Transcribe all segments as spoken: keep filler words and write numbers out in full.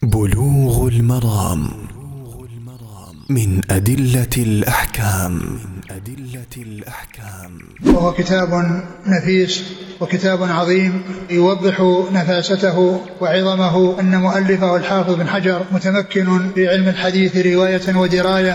بلوغ المرام من أدلة الأحكام. وهو كتاب نفيس وكتاب عظيم يوضح نفاسته وعظمه. أن مؤلفه الحافظ بن حجر متمكن في علم الحديث رواية ودراية.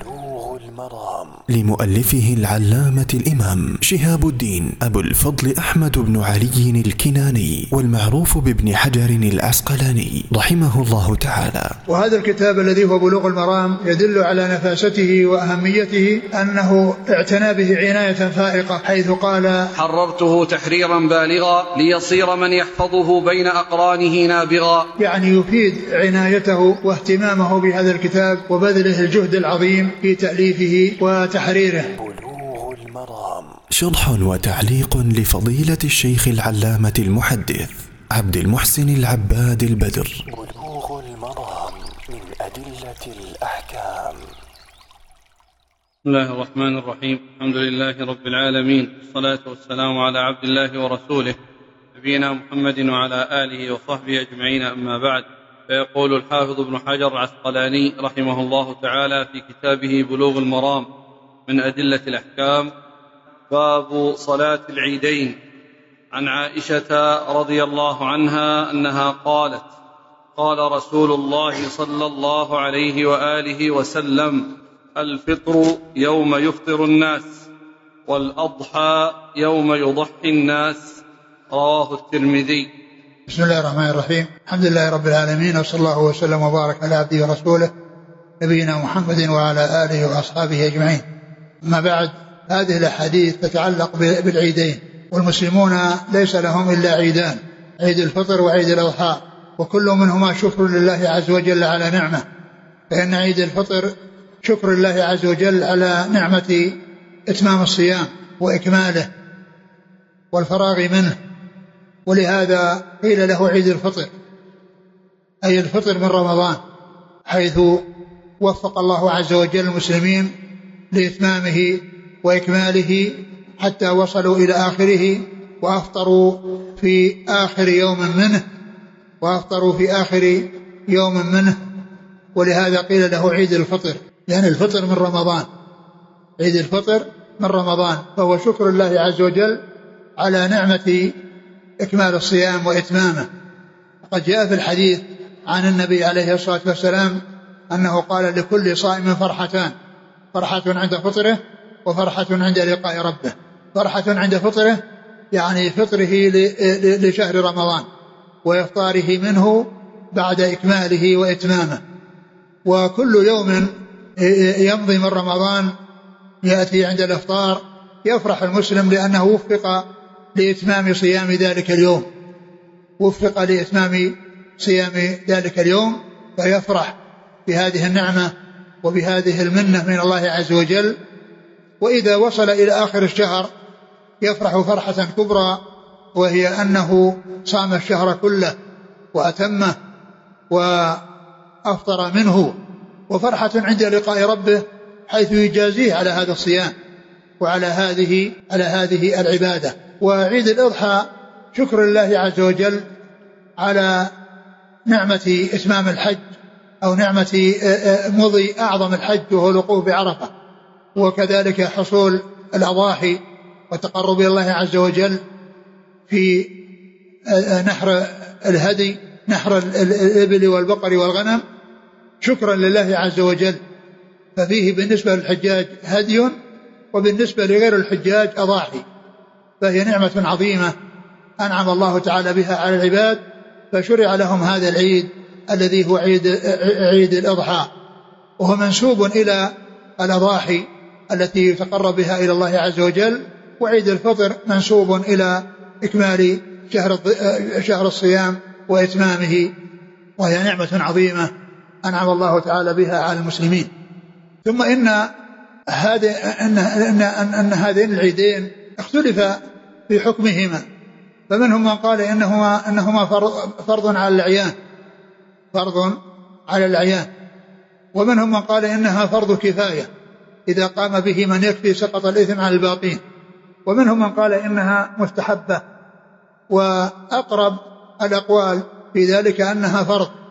لمؤلفه العلامة الإمام شهاب الدين أبو الفضل أحمد بن علي الكناني، والمعروف بابن حجر العسقلاني رحمه الله تعالى. وهذا الكتاب الذي هو بلوغ المرام يدل على نفاسته وأهميته، أنه اعتنى به عناية فائقة، حيث قال: حررته تحريرا بالغا ليصير من يحفظه بين أقرانه نابغا. يعني يفيد عنايته واهتمامه بهذا الكتاب وبذله الجهد العظيم في تأليفه وتحريره. بلوغ المرام شرح وتعليق لفضيلة الشيخ العلامة المحدث عبد المحسن العباد البدر. بلوغ المرام من أدلة الأحكام. بسم الله الرحمن الرحيم. الحمد لله رب العالمين، والصلاة والسلام على عبد الله ورسوله نبينا محمد وعلى آله وصحبه أجمعين، أما بعد. فيقول الحافظ ابن حجر العسقلاني رحمه الله تعالى في كتابه بلوغ المرام من أدلة الأحكام: باب صلاة العيدين. عن عائشة رضي الله عنها أنها قالت: قال رسول الله صلى الله عليه وآله وسلم: الفطر يوم يفطر الناس، والأضحى يوم يضحي الناس. رواه الترمذي. بسم الله الرحمن الرحيم. الحمد لله رب العالمين، وصلى الله وسلم وبارك على عبده ورسوله نبينا محمد وعلى آله وأصحابه أجمعين. أما بعد، هذه الأحاديث تتعلق بالعيدين، والمسلمون ليس لهم إلا عيدان: عيد الفطر وعيد الأضحى، وكل منهما شكر لله عز وجل على نعمة. فإن عيد الفطر شكر الله عز وجل على نعمة إتمام الصيام وإكماله والفراغ منه، ولهذا قيل له عيد الفطر، أي الفطر من رمضان، حيث وفق الله عز وجل المسلمين لإتمامه وإكماله حتى وصلوا إلى آخره، وأفطروا في آخر يوم منه وأفطروا في آخر يوم منه ولهذا قيل له عيد الفطر، لأن الفطر من رمضان. عيد الفطر من رمضان، فهو شكر الله عز وجل على نعمة إكمال الصيام وإتمامه. وقد جاء في الحديث عن النبي عليه الصلاة والسلام أنه قال: لكل صائم فرحتان، فرحة عند فطره وفرحة عند لقاء ربه. فرحة عند فطره يعني فطره لشهر رمضان وإفطاره منه بعد إكماله وإتمامه. وكل يوم يمضي من رمضان يأتي عند الإفطار يفرح المسلم، لأنه وفق لإتمام صيام ذلك اليوم وفق لإتمام صيام ذلك اليوم فيفرح بهذه النعمة وبهذه المنة من الله عز وجل. وإذا وصل إلى آخر الشهر يفرح فرحة كبرى، وهي أنه صام الشهر كله وأتمه وأفطر منه، وفرحة عند لقاء ربه حيث يجازيه على هذا الصيام وعلى هذه على هذه العبادة. وعيد الأضحى شكر الله عز وجل على نعمة إتمام الحج، أو نعمة مضي أعظم الحج وهو الوقوف بعرفة، وكذلك حصول الأضاحي وتقرب الله عز وجل في نحر الهدي، نحر الإبل والبقر والغنم، شكرا لله عز وجل. ففيه بالنسبة للحجاج هدي، وبالنسبة لغير الحجاج أضاحي، فهي نعمة عظيمة أنعم الله تعالى بها على العباد، فشرع لهم هذا العيد الذي هو عيد, عيد الأضحى، وهو منسوب إلى الأضاحي التي يتقرب بها إلى الله عز وجل. وعيد الفطر منسوب إلى إكمال شهر, شهر الصيام وإتمامه، وهي نعمة عظيمة أنعم الله تعالى بها على المسلمين. ثم إن هذه أن, أن, أن, أن هذين العيدين اختلف في حكمهما، فمنهم من قال إنهما, إنهما فرض على الأعيان فرض على الأعيان ومنهم من قال إنها فرض كفاية، إذا قام به من يكفي سقط الإثم على الباقين، ومنهم من قال إنها مستحبة. وأقرب الأقوال في ذلك أنها فرض،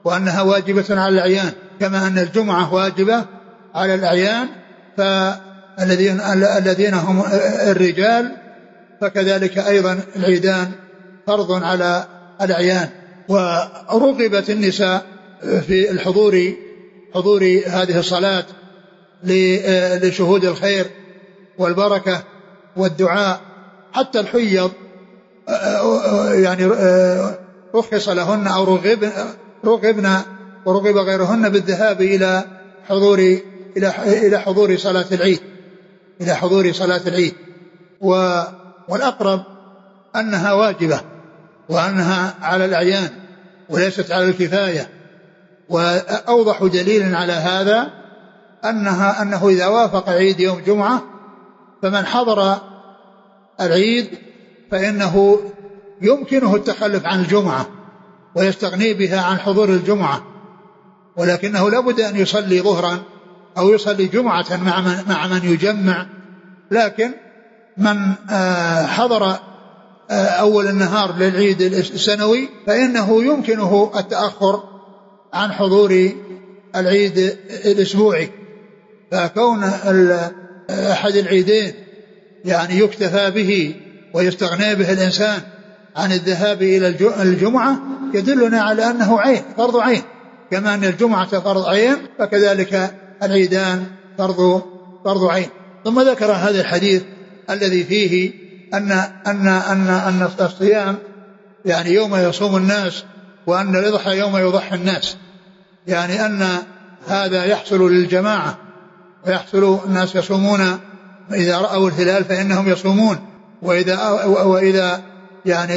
وأنها واجبة على الأعيان، كما أن الجمعة واجبة على الأعيان، فالذين الذين هم الرجال فكذلك أيضا العيدان فرض على الأعيان. ورغبت النساء في الحضور حضور هذه الصلاة لشهود الخير والبركة والدعاء، حتى الحيض يعني رخص لهن أو رغبن رغبن ورغب غيرهن بالذهاب إلى حضور إلى إلى حضور صلاة العيد إلى حضور صلاة العيد. والأقرب أنها واجبة وأنها على الأعيان وليست على الكفاية. وأوضح دليل على هذا أنها أنه إذا وافق عيد يوم جمعة فمن حضر العيد فإنه يمكنه التخلف عن الجمعة ويستغني بها عن حضور الجمعة، ولكنه لابد أن يصلي ظهرا أو يصلي جمعة مع من, مع من يجمع. لكن من حضر أول النهار للعيد السنوي فإنه يمكنه التأخر عن حضور العيد الأسبوعي. فكون أحد العيدين يعني يكتفى به ويستغني به الإنسان عن الذهاب إلى الجمعة يدلنا على أنه عين فرض عين، كما أن الجمعة فرض عين فكذلك العيدان فرض فرض عين. ثم ذكر هذا الحديث الذي فيه أن أن أن أن الصيام يعني يوم يصوم الناس، وأن الإضحى يوم يضحي الناس، يعني أن هذا يحصل للجماعة ويحصل الناس يصومون إذا رأوا الهلال فإنهم يصومون، وإذا وإذا يعني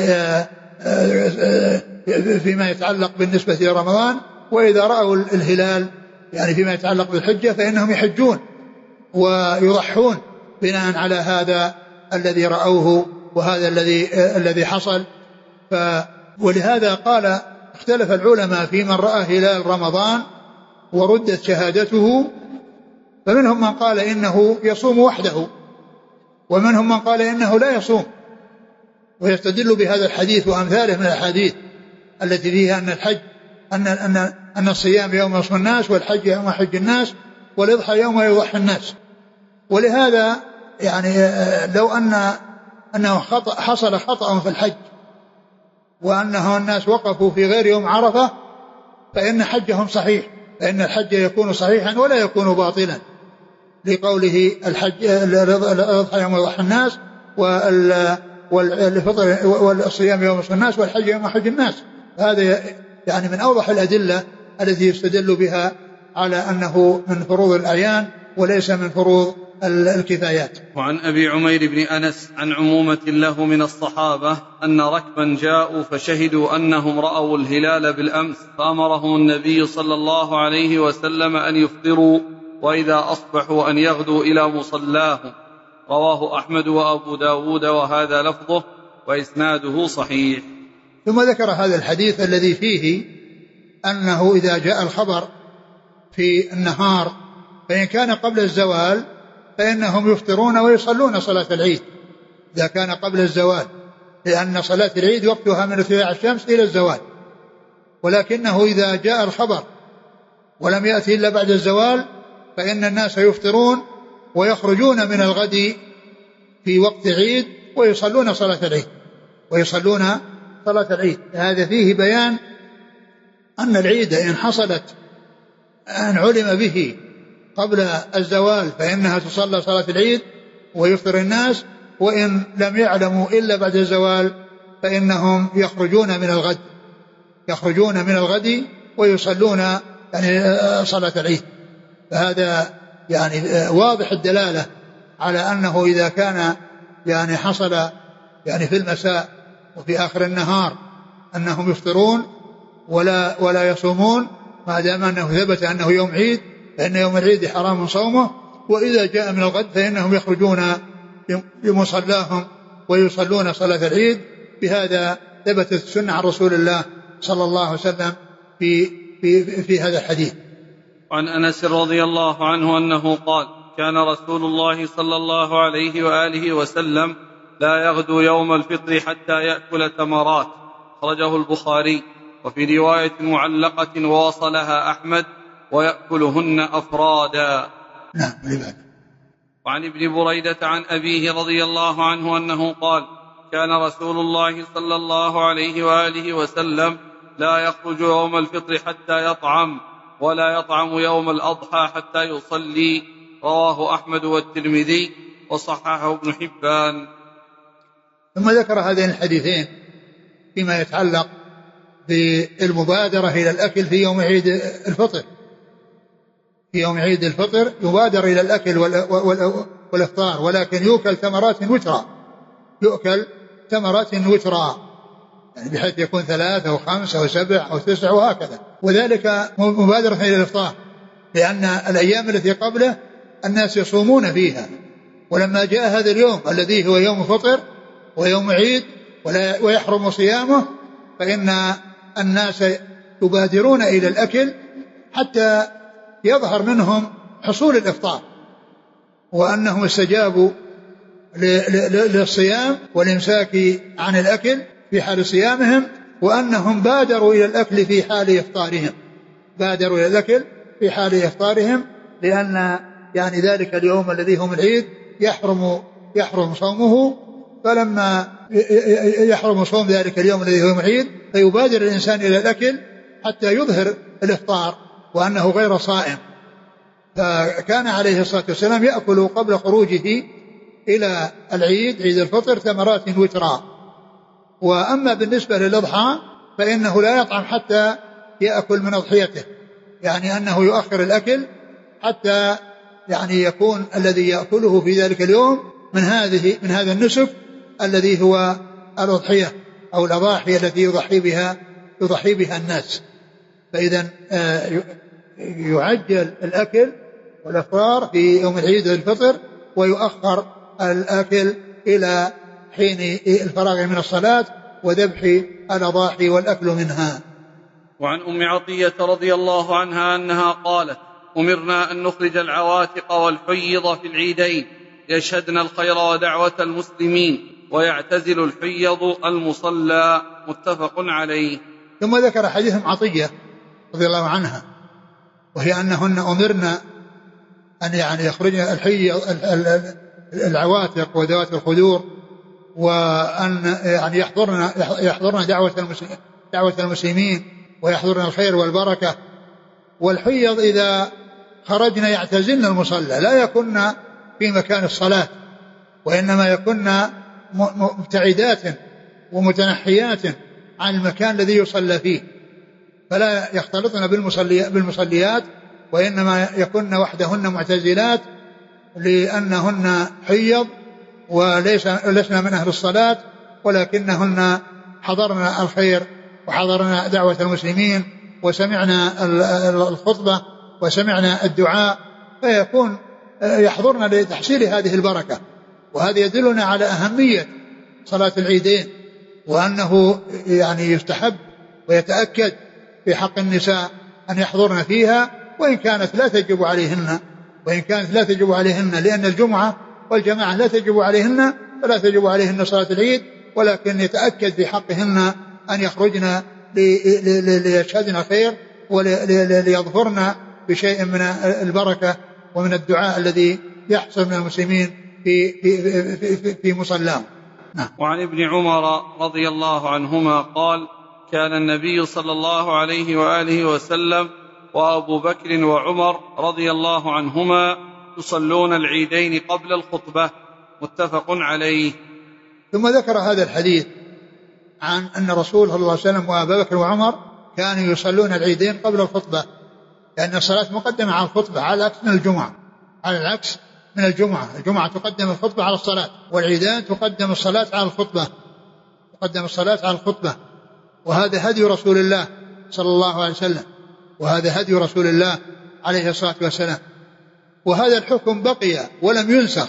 فيما يتعلق بالنسبة لرمضان، وإذا رأوا الهلال يعني فيما يتعلق بالحجة فإنهم يحجون ويضحون بناء على هذا الذي رأوه وهذا الذي الذي حصل. ف ولهذا قال اختلف العلماء في من رأى هلال رمضان وردت شهادته، فمنهم من قال إنه يصوم وحده، ومنهم من قال إنه لا يصوم، ويستدل بهذا الحديث وأمثاله من الحديث التي فيها أن الحج أن أن أن الصيام يوم يصوم الناس، والحج يوم يحج الناس، والإضحى يوم يضحي الناس. ولهذا يعني لو أن أنه خطأ حصل خطأ في الحج وأنه الناس وقفوا في غير يوم عرفة فإن حجهم صحيح، فإن الحج يكون صحيحا ولا يكون باطلا، لقوله الحج الأضحى يوم يضحي الناس، والفطر والصيام يوم يصوم الناس، والحج يوم يحج الناس. هذا يعني من أوضح الأدلة التي يستدل بها على أنه من فروض الأعيان وليس من فروض الكفايات. وعن أبي عمير بن أنس عن عمومة له من الصحابة أن ركبا جاءوا فشهدوا أنهم رأوا الهلال بالأمس، فأمرهم النبي صلى الله عليه وسلم أن يفطروا وإذا أصبحوا أن يغدوا إلى مصلاهم. رواه أحمد وأبو داود وهذا لفظه وإسناده صحيح. ثم ذكر هذا الحديث الذي فيه أنه إذا جاء الخبر في النهار فإن كان قبل الزوال فإنهم يفطرون ويصلون صلاة العيد إذا كان قبل الزوال، لأن صلاة العيد وقتها من ارتفاع الشمس إلى الزوال. ولكنه إذا جاء الخبر ولم يأتي إلا بعد الزوال فإن الناس يفطرون ويخرجون من الغد في وقت عيد ويصلون صلاة العيد ويصلون صلاة العيد. هذا فيه بيان أن العيد إن حصلت أن علم به قبل الزوال فإنها تصلى صلاة العيد ويفطر الناس، وإن لم يعلموا إلا بعد الزوال فإنهم يخرجون من الغد يخرجون من الغد ويصلون يعني صلاة العيد. فهذا يعني واضح الدلالة على أنه إذا كان يعني حصل يعني في المساء وفي آخر النهار أنهم يفطرون ولا ولا يصومون، ما دام أنه ثبت أنه يوم عيد فإن يوم العيد حرام صومه، وإذا جاء من الغد فإنهم يخرجون لمصلاهم ويصلون صلاة العيد. بهذا ثبتت السنة عن رسول الله صلى الله عليه وسلم في في في هذا الحديث. عن أنس رضي الله عنه أنه قال: كان رسول الله صلى الله عليه وآله وسلم لا يغدو يوم الفطر حتى يأكل تمرات، أخرجه البخاري. وفي رواية معلقة ووصلها أحمد ويأكلهن أفرادا. نعم. لبعد. وعن ابن بريدة عن أبيه رضي الله عنه أنه قال: كان رسول الله صلى الله عليه وآله وسلم لا يخرج يوم الفطر حتى يطعم، ولا يطعم يوم الأضحى حتى يصلي. رواه أحمد والترمذي وصححه ابن حبان. ثم ذكر هذين الحديثين فيما يتعلق بالمبادرة إلى الأكل في يوم عيد الفطر. في يوم عيد الفطر يبادر إلى الأكل والإفطار، ولكن يؤكل ثمرات وترا، يؤكل ثمرات وترا، يعني بحيث يكون ثلاث أو خمس أو سبع أو تسع وهكذا، وذلك مبادرة إلى الإفطار، لأن الأيام التي قبله الناس يصومون فيها، ولما جاء هذا اليوم الذي هو يوم فطر ويوم عيد ويحرم صيامه، فإن الناس يبادرون إلى الأكل حتى يظهر منهم حصول الإفطار، وأنهم استجابوا للصيام والإمساك عن الأكل في حال صيامهم، وأنهم بادروا إلى الأكل في حال إفطارهم، بادروا إلى الأكل في حال إفطارهم، لأن يعني ذلك اليوم الذي هم العيد يحرم يحرم صومه، فلما يحرم صوم ذلك اليوم الذي هو العيد فيبادر الإنسان إلى الأكل حتى يظهر الإفطار وأنه غير صائم. فكان عليه الصلاة والسلام يأكل قبل خروجه إلى العيد عيد الفطر ثمرات وترا. وأما بالنسبة للأضحى فإنه لا يطعم حتى يأكل من أضحيته، يعني أنه يؤخر الأكل حتى يعني يكون الذي يأكله في ذلك اليوم من هذه من هذا النسك الذي هو الأضحية أو الأضاحي التي يضحي بها يضحي بها الناس. فإذا يعجل الأكل والإفطار في يوم العيد الفطر، ويؤخر الأكل إلى حين الفراغ من الصلاة وذبح الأضاحي والأكل منها. وعن أم عطية رضي الله عنها أنها قالت: أمرنا أن نخرج العواتق والحيض في العيدين يشهدن الخير ودعوة المسلمين، ويعتزل الحيض المصلى. متفق عليه. ثم ذكر حديث أم عطية رضي الله عنها، وهي أنهن أمرنا أن يعني يخرجن الحيض العواتق وذوات الخدور، وأن يعني يحضرنا يحضرنا دعوة المسلمين دعوة المسلمين ويحضرنا الخير والبركة. والحيض إذا خرجنا يعتزلن المصلى، لا يكن في مكان الصلاة، وإنما يكن مبتعدات ومتنحيات عن المكان الذي يصلى فيه، فلا يختلطن بالمصليات، وإنما يكن وحدهن معتزلات، لأنهن حيض ولسنا من أهل الصلاة، ولكنهن حضرنا الخير وحضرنا دعوة المسلمين وسمعنا الخطبة وسمعنا الدعاء، فيكون يحضرنا لتحصيل هذه البركة. وهذا يدلنا على أهمية صلاة العيدين، وأنه يعني يستحب ويتأكد في حق النساء أن يحضرن فيها، وإن كانت لا تجب عليهن وإن كانت لا تجب عليهن لأن الجمعة والجماعة لا تجب عليهن، فلا تجب عليهن صلاة العيد، ولكن يتأكد في حقهن أن يخرجن ليشهدن خير وليظفرن بشيء من البركة ومن الدعاء الذي يحصل من المسلمين في, في, في, في, في مصلاهم. نعم. وعن ابن عمر رضي الله عنهما قال: كان النبي صلى الله عليه وآله وسلم وأبو بكر وعمر رضي الله عنهما يصلون العيدين قبل الخطبة. متفق عليه. ثم ذكر هذا الحديث عن أن رسول صلى الله عليه وسلم وأبو بكر وعمر كانوا يصلون العيدين قبل الخطبة، لأن الصلاة مقدمة على الخطبة على العكس من الجمعة على العكس من الجمعة الجمعة تقدم الخطبة على الصلاة، والعيدان تقدم الصلاة على الخطبة تقدم الصلاة على الخطبة. وهذا هدي رسول الله صلى الله عليه وسلم، وهذا هدي رسول الله عليه الصلاة والسلام. وهذا الحكم بقي ولم ينسخ،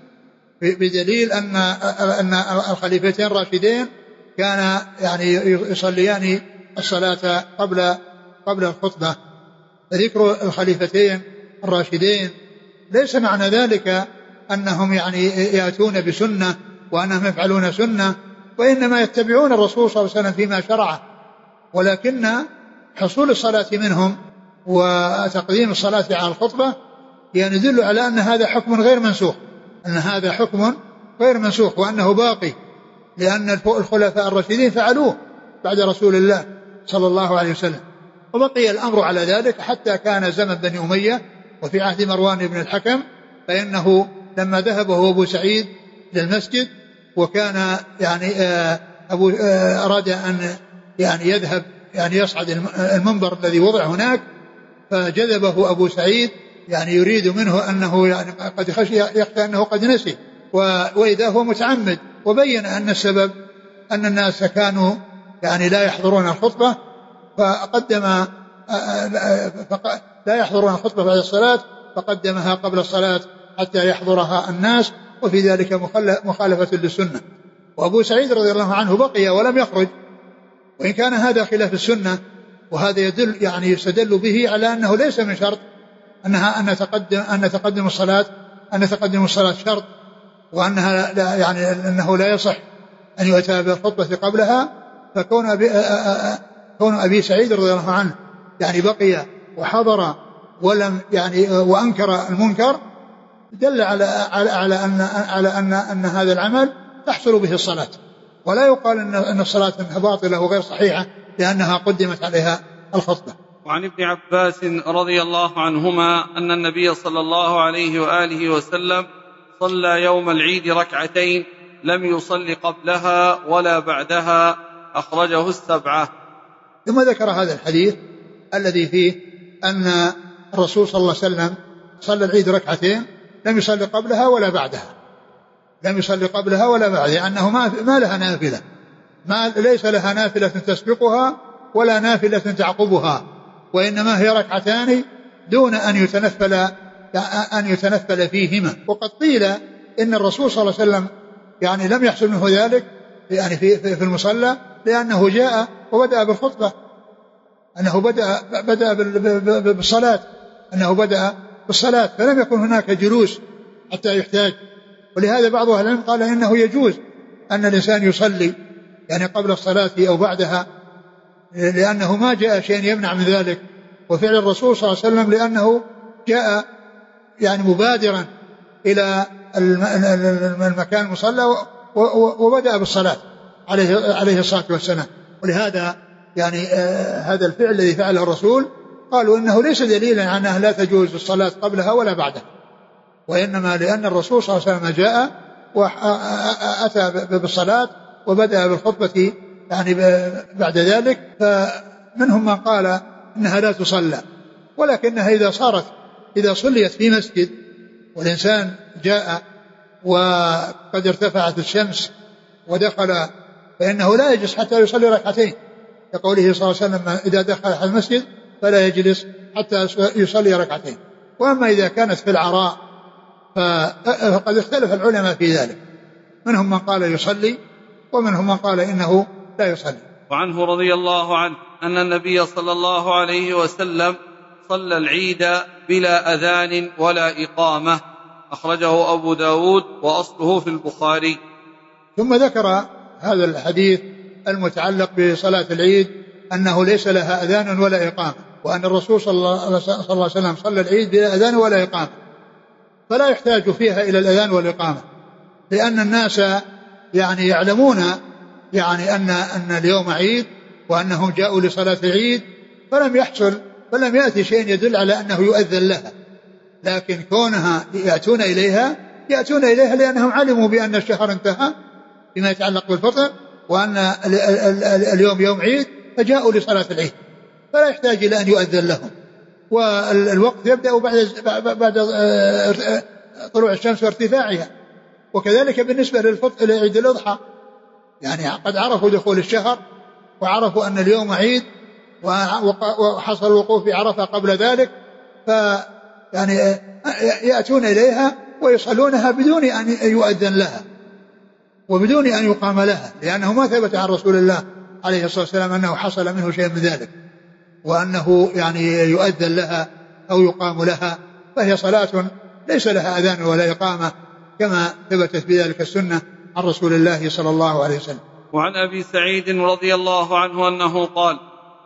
بدليل أن أن الخليفتين الراشدين كان يعني يصليان الصلاة قبل قبل الخطبة. فذكر الخليفتين الراشدين ليس معنى ذلك أنهم يعني يأتون بسنة وأنهم يفعلون سنة، وإنما يتبعون الرسول صلى الله عليه وسلم فيما شرعه، ولكن حصول الصلاة منهم وتقديم الصلاة على الخطبة يعني يدل على أن هذا حكم غير منسوخ، أن هذا حكم غير منسوخ وأنه باقي، لأن الخلفاء الراشدين فعلوه بعد رسول الله صلى الله عليه وسلم. وبقي الأمر على ذلك حتى كان زمن بني أمية وفي عهد مروان بن الحكم، فإنه لما ذهب هو أبو سعيد للمسجد وكان يعني أبو أراد أن يعني يذهب يعني يصعد المنبر الذي وضع هناك، فجذبه أبو سعيد يعني يريد منه أنه يعني قد خشي يخشى أنه قد نسي، وإذا هو متعمد، وبين أن السبب أن الناس كانوا يعني لا يحضرون الخطبة، فقدم لا يحضرون الخطبة بعد الصلاة فقدمها قبل الصلاة حتى يحضرها الناس، وفي ذلك مخالفة للسنة. وأبو سعيد رضي الله عنه بقي ولم يخرج، وإن كان هذا خلاف السنة، وهذا يدل يعني يستدل به على أنه ليس من شرط أنها أن تقدم أن تقدم الصلاة أن تقدم الصلاة شرط، وأنها لا يعني أنه لا يصح أن يؤتى بالخطبة قبلها. فكون أبي, كون أبي سعيد رضي الله عنه يعني بقي وحضر ولم يعني وأنكر المنكر دل على على على أن على أن أن هذا العمل تحصل به الصلاة، ولا يقال أن أن الصلاة باطلة وغير صحيحة لأنها قدمت عليها الخطبة. وعن ابن عباس رضي الله عنهما أن النبي صلى الله عليه وآله وسلم صلى يوم العيد ركعتين لم يصل قبلها ولا بعدها، أخرجه السبعة. ثم ذكر هذا الحديث الذي فيه أن الرسول صلى الله عليه وسلم صلى العيد ركعتين لم يصلي قبلها ولا بعدها، لم يصلي قبلها ولا بعدها، أنه ما, ما لها نافلة، ما ليس لها نافلة تسبقها ولا نافلة تعقبها، وإنما هي ركعتان دون أن يتنفل أن يتنفل فيهما. وقد قيل إن الرسول صلى الله عليه وسلم يعني لم يحصل منه ذلك يعني في في المصلى، لأنه جاء وبدأ بالخطبة، أنه بدأ بدأ بالصلاة أنه بدأ بالصلاة فلم يكن هناك جلوس حتى يحتاج. ولهذا بعض أهل العلم قال إنه يجوز أن الإنسان يصلي يعني قبل الصلاة أو بعدها، لأنه ما جاء شيء يمنع من ذلك. وفعل الرسول صلى الله عليه وسلم لأنه جاء يعني مبادرا إلى المكان المصلى وبدأ بالصلاة عليه عليه الصلاة والسلام. ولهذا يعني آه هذا الفعل الذي فعله الرسول قالوا إنه ليس دليلا على أنها لا تجوز الصلاة قبلها ولا بعدها، وإنما لأن الرسول صلى الله عليه وسلم جاء وأتى بالصلاة وبدأ بالخطبة يعني بعد ذلك. فمنهم من قال إنها لا تصلى، ولكنها إذا صارت إذا صليت في مسجد والإنسان جاء وقد ارتفعت الشمس ودخل فإنه لا يجلس حتى يصلي ركعتين، كقوله صلى الله عليه وسلم إذا دخل المسجد فلا يجلس حتى يصلي ركعتين. وأما إذا كانت في العراء فقد اختلف العلماء في ذلك، منهم من قال يصلي ومنهم من قال إنه لا يصلي. وعنه رضي الله عنه أن النبي صلى الله عليه وسلم صلى العيد بلا أذان ولا إقامة، أخرجه أبو داود وأصله في البخاري. ثم ذكر هذا الحديث المتعلق بصلاة العيد أنه ليس لها أذان ولا إقامة، وأن الرسول صلى الله عليه وسلم صلى العيد بلا أذان ولا إقامة، فلا يحتاج فيها إلى الأذان والإقامة، لأن الناس يعني يعلمون يعني أن أن اليوم عيد وأنهم جاءوا لصلاة العيد، فلم يحصل فلم يأتي شيء يدل على أنه يؤذن لها. لكن كونها يأتون إليها يأتون إليها لأنهم علموا بأن الشهر انتهى فيما يتعلق بالفطر، وأن اليوم يوم عيد فجاءوا لصلاة العيد، فلا يحتاج إلى أن يؤذن لهم. والوقت يبدأ بعد بعد طلوع الشمس وارتفاعها. وكذلك بالنسبة للفطر لعيد الأضحى، يعني قد عرفوا دخول الشهر وعرفوا أن اليوم عيد وحصل الوقوف في عرفة قبل ذلك، ف يعني يأتون إليها ويصلونها بدون أن يؤذن لها وبدون أن يقام لها، لأنه ما ثبت عن رسول الله عليه الصلاة والسلام أنه حصل منه شيء من ذلك وأنه يعني يؤذن لها أو يقام لها، فهي صلاة ليس لها أذان ولا إقامة كما ثبتت بذلك السنة عن رسول الله صلى الله عليه وسلم. وعن أبي سعيد رضي الله عنه أنه قال: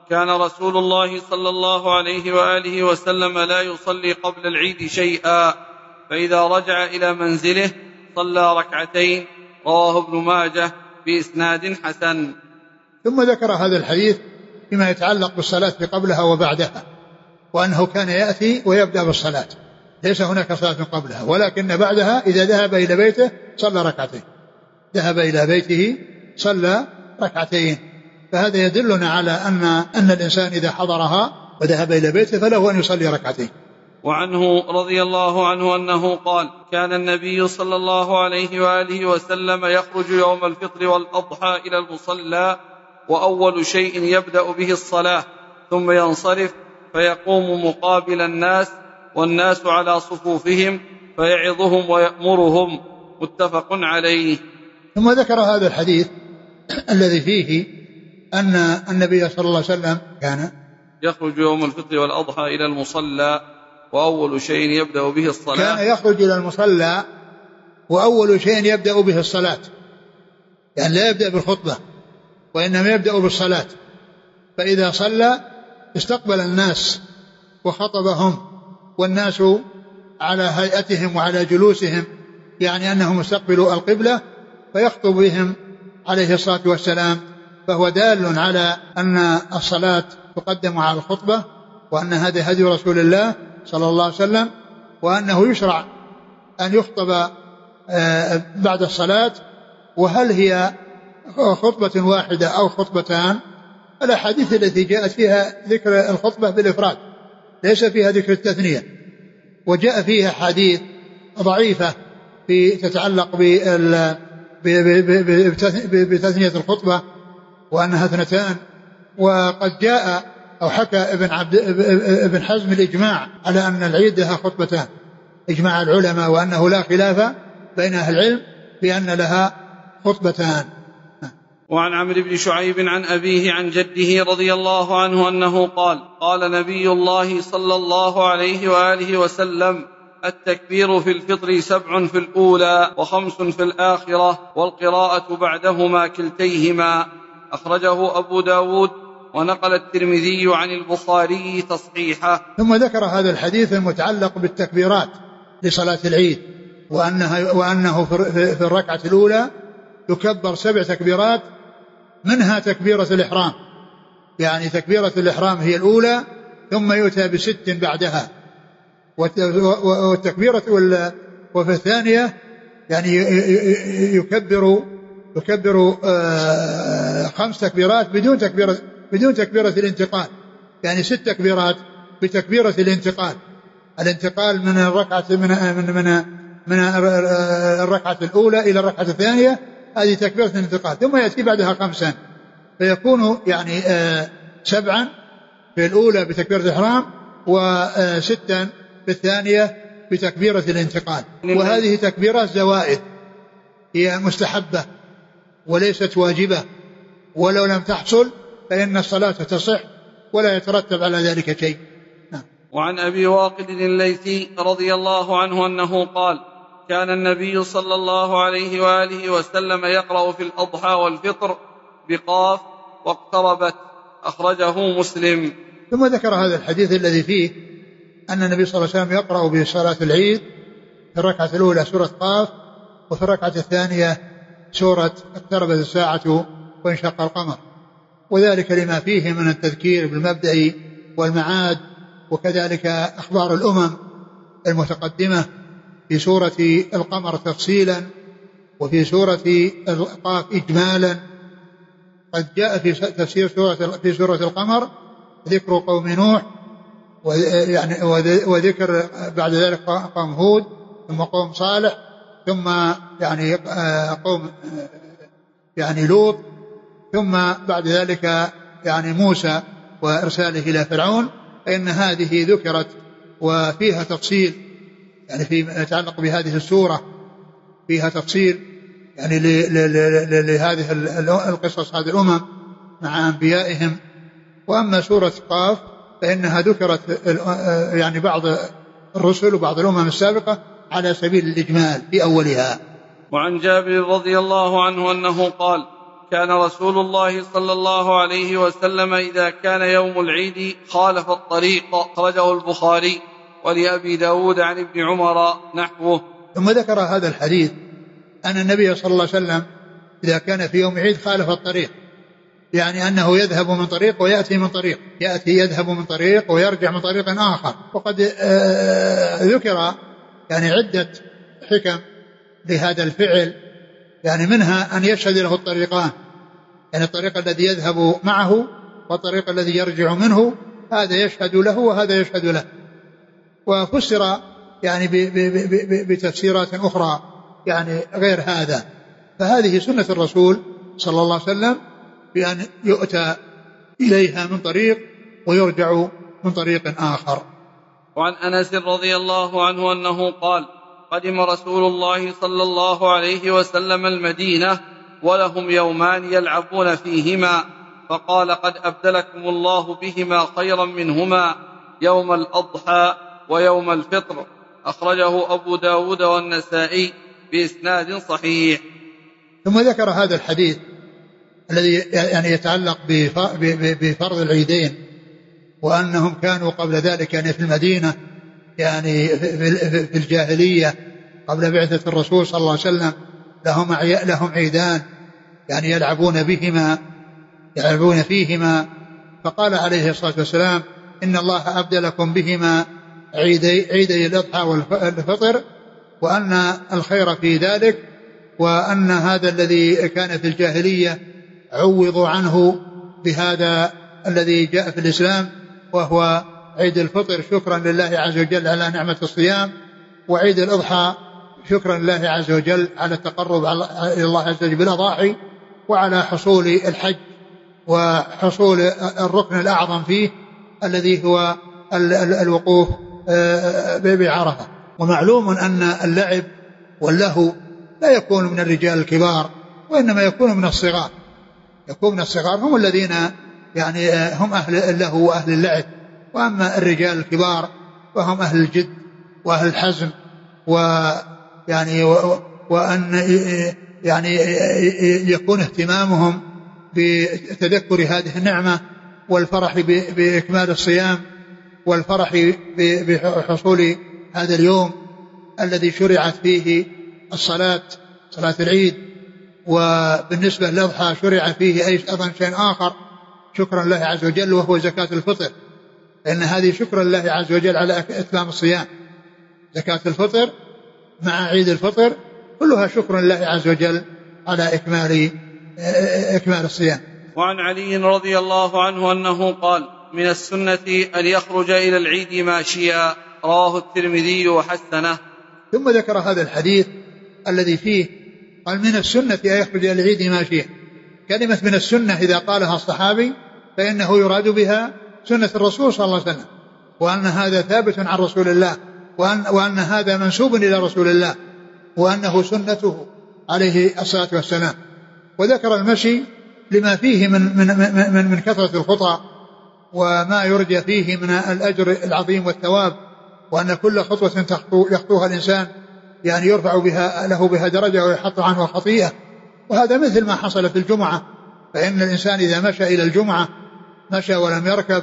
كان رسول الله صلى الله عليه وآله وسلم لا يصلي قبل العيد شيئا، فإذا رجع إلى منزله صلى ركعتين. رواه ابن ماجه بإسناد حسن. ثم ذكر هذا الحديث فيما يتعلق بالصلاة قبلها وبعدها، وأنه كان يأتي ويبدأ بالصلاة، ليس هناك صلاة قبلها، ولكن بعدها إذا ذهب إلى بيته صلى ركعتين، ذهب إلى بيته صلى ركعتين. فهذا يدلنا على أن أن الإنسان إذا حضرها وذهب إلى بيته فله أن يصلي ركعتين. وعنه رضي الله عنه أنه قال: كان النبي صلى الله عليه وآله وسلم يخرج يوم الفطر والأضحى إلى المصلى، وأول شيء يبدأ به الصلاة، ثم ينصرف فيقوم مقابل الناس والناس على صفوفهم فيعظهم ويأمرهم. متفق عليه. ثم ذكر هذا الحديث الذي فيه أن النبي صلى الله عليه وسلم كان يخرج يوم الفطر والأضحى إلى المصلى، وأول شيء يبدأ به الصلاة. كان يخرج إلى المصلى وأول شيء يبدأ به الصلاة، يعني لا يبدأ بالخطبة وإنما يبدأ بالصلاة. فإذا صلى استقبل الناس وخطبهم، والناس على هيئتهم وعلى جلوسهم، يعني أنهم استقبلوا القبلة، فيخطب بهم عليه الصلاة والسلام. فهو دال على أن الصلاة تقدم على الخطبة، وأن هذا هدي رسول الله صلى الله عليه وسلم، وأنه يشرع أن يخطب بعد الصلاة. وهل هي خطبة واحدة أو خطبتان؟ الأحاديث التي جاءت فيها ذكر الخطبة بالإفراد، ليس فيها ذكر التثنية، وجاء فيها حديث ضعيفة في تتعلق بتثنية الخطبة وأنها اثنتان. وقد جاء أو حكى ابن, عبد ابن حزم الإجماع على أن العيد لها خطبتان، إجماع العلماء، وأنه لا خلاف بين أهل العلم بأن لها خطبتان. وعن عمرو بن شعيب عن أبيه عن جده رضي الله عنه أنه قال: قال نبي الله صلى الله عليه وآله وسلم: التكبير في الفطر سبع في الأولى وخمس في الآخرة، والقراءة بعدهما كلتيهما. أخرجه أبو داود، ونقل الترمذي عن البخاري تصحيحه. ثم ذكر هذا الحديث المتعلق بالتكبيرات لصلاة العيد، وأنها وأنه في الركعة الأولى يكبر سبع تكبيرات، منها تكبيرة الإحرام، يعني تكبيرة الإحرام هي الأولى، ثم يؤتى بست بعدها، والتكبيرة وفي الثانية يعني يكبر يكبر خمس تكبيرات بدون تكبيرة بدون تكبيرة الانتقال، يعني ست تكبيرات بتكبيرة الانتقال، الانتقال من الركعة من من من, من الركعة الأولى إلى الركعة الثانية، هذه تكبيرة الانتقال، ثم يأتي بعدها خمسا، فيكون يعني سبعا في الأولى بتكبيرة الإحرام، وستا في الثانية بتكبيرة الانتقال. وهذه تكبيرات زوائد، هي مستحبة وليست واجبة، ولو لم تحصل فإن الصلاة تصح ولا يترتب على ذلك شيء. نعم. وعن أبي واقد الليثي رضي الله عنه أنه قال: كان النبي صلى الله عليه وآله وسلم يقرأ في الأضحى والفطر بقاف واقتربت. أخرجه مسلم. ثم ذكر هذا الحديث الذي فيه أن النبي صلى الله عليه وسلم يقرأ بصلاة العيد في الركعة الأولى سورة قاف، وفي الركعة الثانية سورة اقتربت الساعة وانشق القمر، وذلك لما فيه من التذكير بالمبدأ والمعاد، وكذلك أخبار الأمم المتقدمة في سورة القمر تفصيلا، وفي سورة القاف إجمالا. قد جاء في تفسير سورة في سورة القمر ذكر قوم نوح، ويعني وذكر بعد ذلك قوم هود، ثم قوم صالح، ثم يعني قوم يعني لوط، ثم بعد ذلك يعني موسى وإرساله إلى فرعون. فإن هذه ذكرت وفيها تفصيل، يعني فيما يتعلق بهذه السورة فيها تفصيل يعني لهذه القصص، هذه الأمم مع أنبيائهم. وأما سورة قاف فإنها ذكرت يعني بعض الرسل وبعض الأمم السابقة على سبيل الإجمال في أولها. وعن جابر رضي الله عنه أنه قال: كان رسول الله صلى الله عليه وسلم إذا كان يوم العيد خالف الطريق. أخرجه البخاري. ولأبي داود عن ابن عمر نحوه. ثم ذكر هذا الحديث أن النبي صلى الله عليه وسلم إذا كان في يوم عيد خالف الطريق، يعني أنه يذهب من طريق ويأتي من طريق، يأتي يذهب من طريق ويرجع من طريق آخر. وقد ذكر يعني عدة حكم لهذا الفعل، يعني منها أن يشهد له الطريقان، يعني الطريق الذي يذهب معه والطريق الذي يرجع منه، هذا يشهد له وهذا يشهد له. وفسر يعني بتفسيرات أخرى يعني غير هذا. فهذه سنة الرسول صلى الله عليه وسلم بأن يؤتى إليها من طريق ويرجع من طريق آخر. وعن أنس رضي الله عنه أنه قال: قدم رسول الله صلى الله عليه وسلم المدينة ولهم يومان يلعبون فيهما، فقال: قد أبدلكم الله بهما خيرا منهما، يوم الأضحى ويوم الفطر. أخرجه أبو داود والنسائي بإسناد صحيح. ثم ذكر هذا الحديث الذي يعني يتعلق بفرض العيدين، وأنهم كانوا قبل ذلك يعني في المدينة يعني في الجاهلية قبل بعثة الرسول صلى الله عليه وسلم لهم لهم عيدان يعني يلعبون بهما يلعبون فيهما. فقال عليه الصلاة والسلام: إن الله أبدلكم بهما عيدي, عيدي الأضحى والفطر، وأن الخير في ذلك، وأن هذا الذي كان في الجاهلية عوضوا عنه بهذا الذي جاء في الإسلام، وهو عيد الفطر شكرا لله عز وجل على نعمة الصيام، وعيد الأضحى شكرا لله عز وجل على التقرب إلى الله عز وجل بالأضاحي، وعلى حصول الحج وحصول الركن الأعظم فيه الذي هو الوقوف بعرفة. ومعلوم أن اللعب واللهو لا يكون من الرجال الكبار، وإنما يكون من الصغار، يكون من الصغار هم الذين يعني هم أهل اللهو وأهل اللعب. وأما الرجال الكبار فهم أهل الجد وأهل الحزم، ويعني وأن يعني يكون اهتمامهم بتذكر هذه النعمة والفرح بإكمال الصيام والفرح بحصول هذا اليوم الذي شرعت فيه الصلاة صلاة العيد. وبالنسبة للأضحى شرع فيه أيضا شيء آخر شكرا لله عز وجل، وهو زكاة الفطر، لأن هذه شكرا لله عز وجل على إتمام الصيام. زكاة الفطر مع عيد الفطر كلها شكرا لله عز وجل على إكمال إكمال الصيام. وعن علي رضي الله عنه أنه قال: من السنة أن يخرج إلى العيد ماشيا. رواه الترمذي وحسنه. ثم ذكر هذا الحديث الذي فيه قال: من السنة أن يخرج إلى العيد ماشيا. كلمة من السنة إذا قالها الصحابي فإنه يراد بها سنة الرسول صلى الله عليه وسلم، وأن هذا ثابت عن رسول الله، وأن, وأن هذا منسوب إلى رسول الله، وأنه سنته عليه الصلاة والسلام. وذكر المشي لما فيه من, من, من, من كثرة الخطى وما يرجى فيه من الأجر العظيم والثواب، وأن كل خطوة يخطوها الإنسان يعني يرفع بها له بها درجة ويحط عنه خطيئة. وهذا مثل ما حصل في الجمعة، فإن الإنسان إذا مشى إلى الجمعة مشى ولم يركب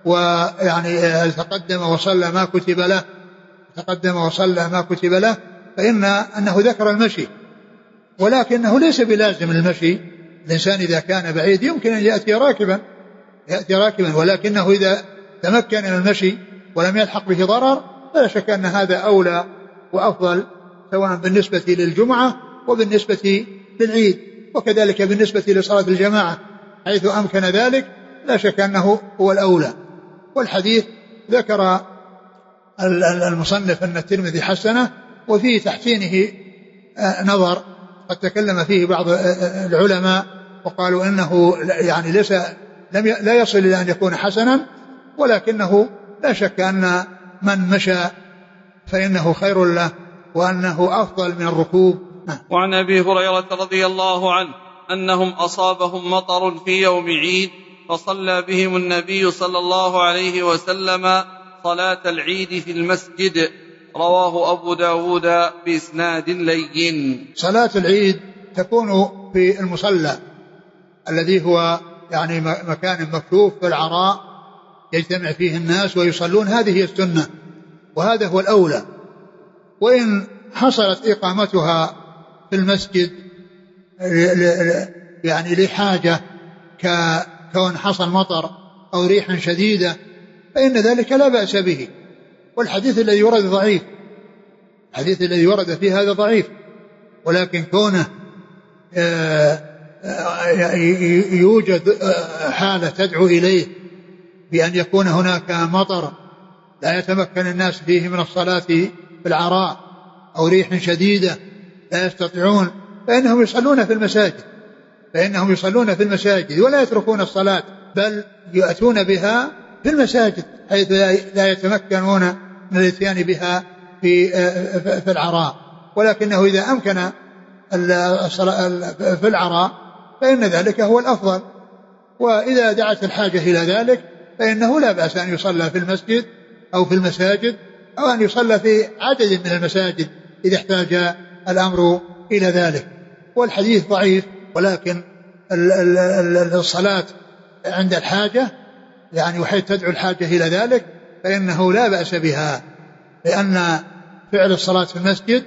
ويعني تقدم وصلى ما كتب له تقدم وصلى ما كتب له فإن أنه ذكر المشي، ولكنه ليس بلازم المشي. الإنسان إذا كان بعيد يمكن أن يأتي راكبا يأتي راكبا ولكنه إذا تمكن من المشي ولم يلحق به ضرر فلا شك أن هذا أولى وأفضل، سواء بالنسبة للجمعة وبالنسبة للعيد، وكذلك بالنسبة لصلاة الجماعة حيث أمكن ذلك لا شك أنه هو الأولى. والحديث ذكر المصنف أن الترمذي حسنه، وفيه تحسينه نظر قد تكلم فيه بعض العلماء وقالوا إنه يعني ليس لم لا يصل إلى أن يكون حسنا، ولكنه لا شك أن من مشى فإنه خير له وأنه أفضل من الركوب. وعن أبي هريرة رضي الله عنه أنهم أصابهم مطر في يوم عيد فصلى بهم النبي صلى الله عليه وسلم صلاة العيد في المسجد. رواه أبو داود بإسناد لين. صلاة العيد تكون في المصلى، الذي هو يعني مكان مكشوف في العراء يجتمع فيه الناس ويصلون، هذه هي السنة وهذا هو الأولى. وإن حصلت إقامتها في المسجد يعني لحاجة ككون حصل مطر أو ريح شديدة فإن ذلك لا بأس به. والحديث الذي ورد ضعيف، الحديث الذي ورد فيه هذا ضعيف، ولكن كونه يوجد حالة تدعو إليه بأن يكون هناك مطر لا يتمكن الناس فيه من الصلاة في العراء أو ريح شديدة لا يستطيعون، فإنهم يصلون في المساجد فإنهم يصلون في المساجد ولا يتركون الصلاة، بل يأتون بها في المساجد حيث لا يتمكنون من الاتيان بها في في العراء. ولكنه إذا أمكن الصلاة في العراء فإن ذلك هو الأفضل، وإذا دعت الحاجة إلى ذلك فإنه لا بأس أن يصلى في المسجد أو في المساجد أو أن يصلى في عدد من المساجد إذا احتاج الأمر إلى ذلك. والحديث ضعيف، ولكن الصلاة عند الحاجة يعني وحيث تدعو الحاجة إلى ذلك فإنه لا بأس بها، لأن فعل الصلاة في المسجد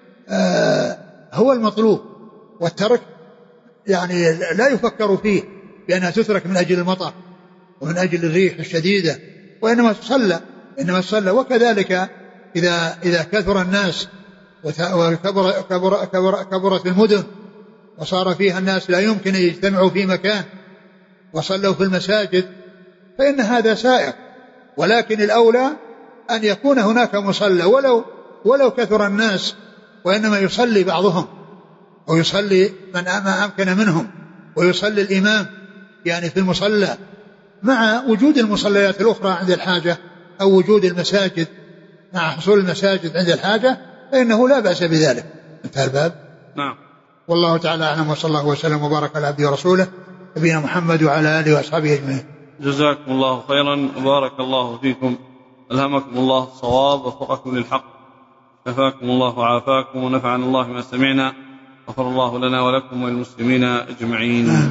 هو المطلوب، والترك يعني لا يفكر فيه بأنها تترك من أجل المطر ومن أجل الريح الشديدة، وإنما تصلى إنما تصلى. وكذلك إذا إذا كثر الناس وكبر كبر كبر كبرت المدن وصار فيها الناس لا يمكن أن يجتمعوا في مكان وصلوا في المساجد فإن هذا سائر، ولكن الأولى أن يكون هناك مصلى ولو ولو كثر الناس، وإنما يصلي بعضهم ويصلي من ما أمكن منهم ويصلي الإمام يعني في المصلى مع وجود المصليات الأخرى عند الحاجة أو وجود المساجد مع حصول المساجد عند الحاجة فإنه لا بأس بذلك. انتهى الباب. نعم. والله تعالى أعلم، وصلى الله وسلم وبارك على عبده ورسوله نبينا محمد وعلى آله وأصحابه أجمعين. جزاكم الله خيرا وبارك الله فيكم، ألهمكم الله الصواب ووفقكم للحق، شفاكم الله وعافاكم ونفعنا الله ما سمعنا، غفر الله لنا ولكم وللمسلمين أجمعين.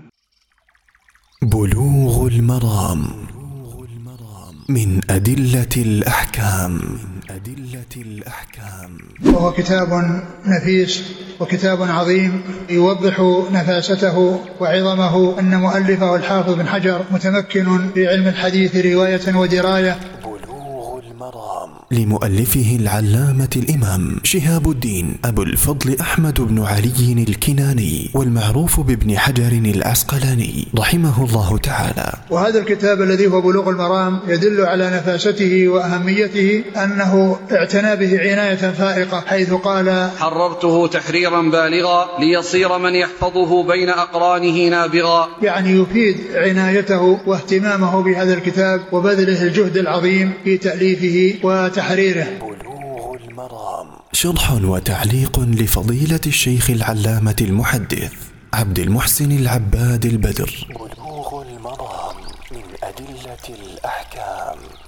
بلوغ المرام من أدلة الأحكام. أدلة الأحكام وهو كتاب نفيس وكتاب عظيم يوضح نفاسته وعظمه، أن مؤلفه الحافظ بن حجر متمكن في علم الحديث رواية ودراية. بلوغ المرام لمؤلفه العلامة الإمام شهاب الدين أبو الفضل أحمد بن علي الكناني والمعروف بابن حجر العسقلاني رحمه الله تعالى. وهذا الكتاب الذي هو بلوغ المرام يدل على نفاسته وأهميته، أنه اعتنى به عناية فائقة، حيث قال: حررته تحريرا بالغا ليصير من يحفظه بين أقرانه نابغا. يعني يفيد عنايته واهتمامه بهذا الكتاب وبذله الجهد العظيم في تأليفه وتحريره. بلوغ المرام شرح وتعليق لفضيلة الشيخ العلامة المحدث عبد المحسن العباد البدر. بلوغ المرام من أدلة الأحكام.